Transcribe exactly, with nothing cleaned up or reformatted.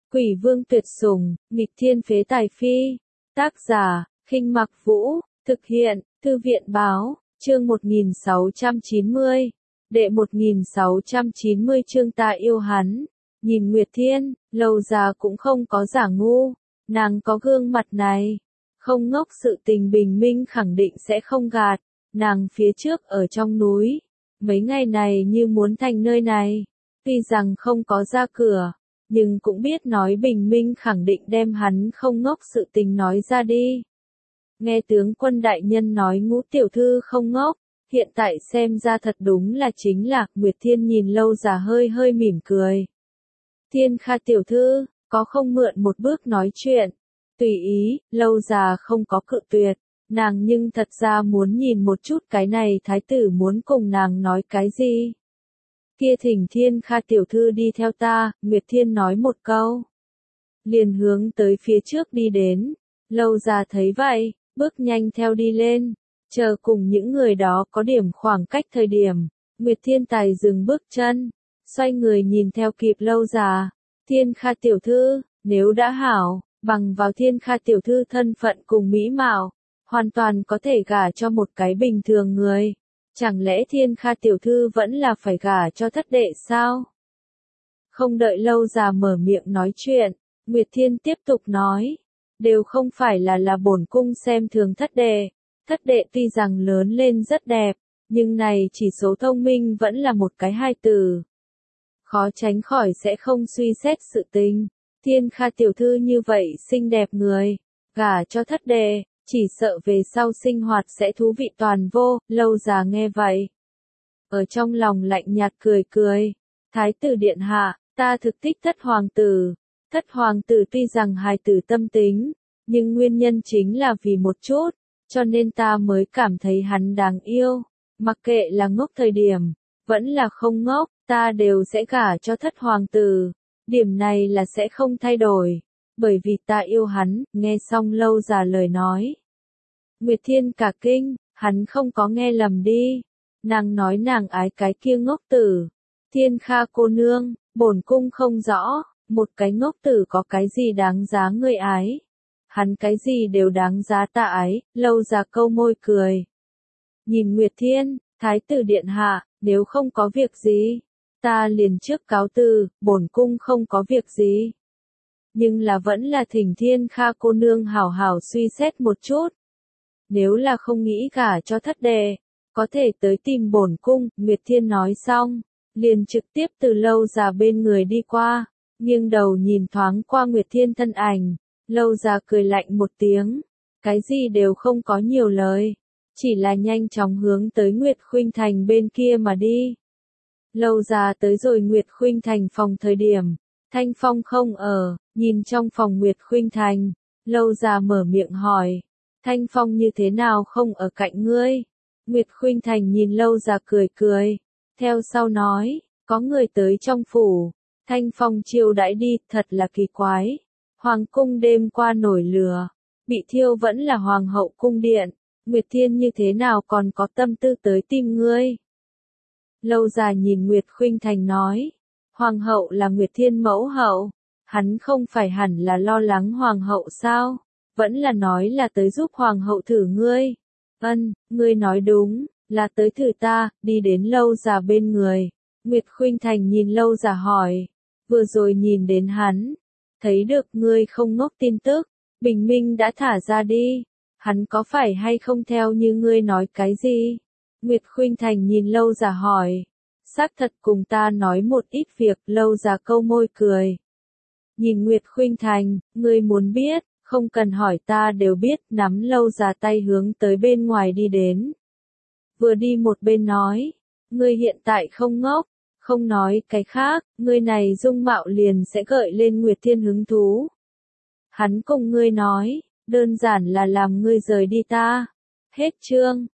Quỷ vương tuyệt sủng, nghịch thiên phế tài phi. Tác giả, Khinh Mặc Vũ, thực hiện, Thư viện báo, chương một nghìn sáu trăm chín mươi. Đệ một nghìn sáu trăm chín mươi chương ta yêu hắn. Nhìn Nguyệt Thiên, Lâu Già cũng không có giả ngu, nàng có gương mặt này, không ngốc, sự tình bình minh khẳng định sẽ không gạt. Nàng phía trước ở trong núi, mấy ngày này như muốn thành nơi này, tuy rằng không có ra cửa, nhưng cũng biết nói bình minh khẳng định đem hắn không ngốc sự tình nói ra đi. Nghe tướng quân đại nhân nói Ngũ tiểu thư không ngốc, hiện tại xem ra thật đúng là chính là. Nguyệt Thiên nhìn Lâu Già hơi hơi mỉm cười. Thiên Kha tiểu thư, có không mượn một bước nói chuyện? Tùy ý, Lâu Già không có cự tuyệt, nàng nhưng thật ra muốn nhìn một chút cái này thái tử muốn cùng nàng nói cái gì. Kia thỉnh Thiên Kha tiểu thư đi theo ta, Nguyệt Thiên nói một câu. Liền hướng tới phía trước đi đến, Lâu Già thấy vậy, bước nhanh theo đi lên, chờ cùng những người đó có điểm khoảng cách thời điểm, Nguyệt Thiên tài dừng bước chân, xoay người nhìn theo kịp Lâu Già. Thiên Kha tiểu thư, nếu đã hảo, bằng vào Thiên Kha tiểu thư thân phận cùng mỹ mạo, hoàn toàn có thể gả cho một cái bình thường người. Chẳng lẽ Thiên Kha tiểu thư vẫn là phải gả cho thất đệ sao? Không đợi Lâu Già mở miệng nói chuyện, Nguyệt Thiên tiếp tục nói, đều không phải là là bổn cung xem thường thất đệ, thất đệ tuy rằng lớn lên rất đẹp, nhưng này chỉ số thông minh vẫn là một cái hai từ. Khó tránh khỏi sẽ không suy xét sự tình. Thiên Kha tiểu thư như vậy xinh đẹp người, gả cho thất đệ, chỉ sợ về sau sinh hoạt sẽ thú vị toàn vô. Lâu Già nghe vậy, ở trong lòng lạnh nhạt cười cười. Thái tử điện hạ, ta thực thích thất hoàng tử. Thất hoàng tử tuy rằng hài tử tâm tính, nhưng nguyên nhân chính là vì một chút, cho nên ta mới cảm thấy hắn đáng yêu. Mặc kệ là ngốc thời điểm, vẫn là không ngốc, ta đều sẽ gả cho thất hoàng tử. Điểm này là sẽ không thay đổi, bởi vì ta yêu hắn. Nghe xong Lâu Già lời nói, Nguyệt Thiên cả kinh, hắn không có nghe lầm đi. Nàng nói nàng ái cái kia ngốc tử. Thiên Kha cô nương, bổn cung không rõ, một cái ngốc tử có cái gì đáng giá ngươi ái? Hắn cái gì đều đáng giá ta ái. Lâu Già câu môi cười, nhìn Nguyệt Thiên, thái tử điện hạ, nếu không có việc gì, ta liền trước cáo từ, bổn cung không có việc gì. Nhưng là vẫn là thỉnh Thiên Kha cô nương hảo hảo suy xét một chút. Nếu là không nghĩ gả cho thất đệ, có thể tới tìm bổn cung. Nguyệt Thiên nói xong, liền trực tiếp từ Lâu Già bên người đi qua, nghiêng đầu nhìn thoáng qua Nguyệt Thiên thân ảnh. Lâu Già cười lạnh một tiếng, cái gì đều không có nhiều lời, chỉ là nhanh chóng hướng tới Nguyệt Khuynh Thành bên kia mà đi. Lâu Già tới rồi Nguyệt Khuynh Thành phòng thời điểm, Thanh Phong không ở. Nhìn trong phòng Nguyệt Khuynh Thành, Lâu Già mở miệng hỏi, Thanh Phong như thế nào không ở cạnh ngươi? Nguyệt Khuynh Thành nhìn Lâu Già cười cười, theo sau nói, có người tới trong phủ, Thanh Phong chiêu đãi đi. Thật là kỳ quái, hoàng cung đêm qua nổi lửa, bị thiêu vẫn là hoàng hậu cung điện, Nguyệt Thiên như thế nào còn có tâm tư tới tìm ngươi? Lâu Già nhìn Nguyệt Khuynh Thành nói, hoàng hậu là Nguyệt Thiên mẫu hậu, hắn không phải hẳn là lo lắng hoàng hậu sao? Vẫn là nói là tới giúp hoàng hậu thử ngươi. Ân, ngươi nói đúng, là tới thử ta. Đi đến Lâu Già bên người, Nguyệt Khuynh Thành nhìn Lâu Già hỏi, vừa rồi nhìn đến hắn, thấy được ngươi không ngốc tin tức, bình minh đã thả ra đi, hắn có phải hay không theo như ngươi nói cái gì? Nguyệt Khuynh Thành nhìn Lâu Già hỏi, xác thật cùng ta nói một ít việc. Lâu Già câu môi cười, nhìn Nguyệt Khuynh Thành, ngươi muốn biết, không cần hỏi ta đều biết. Nắm Lâu Già tay hướng tới bên ngoài đi đến, vừa đi một bên nói, ngươi hiện tại không ngốc, không nói cái khác, ngươi này dung mạo liền sẽ gợi lên Nguyệt Thiên hứng thú. Hắn cùng ngươi nói, đơn giản là làm ngươi rời đi ta. Hết chương.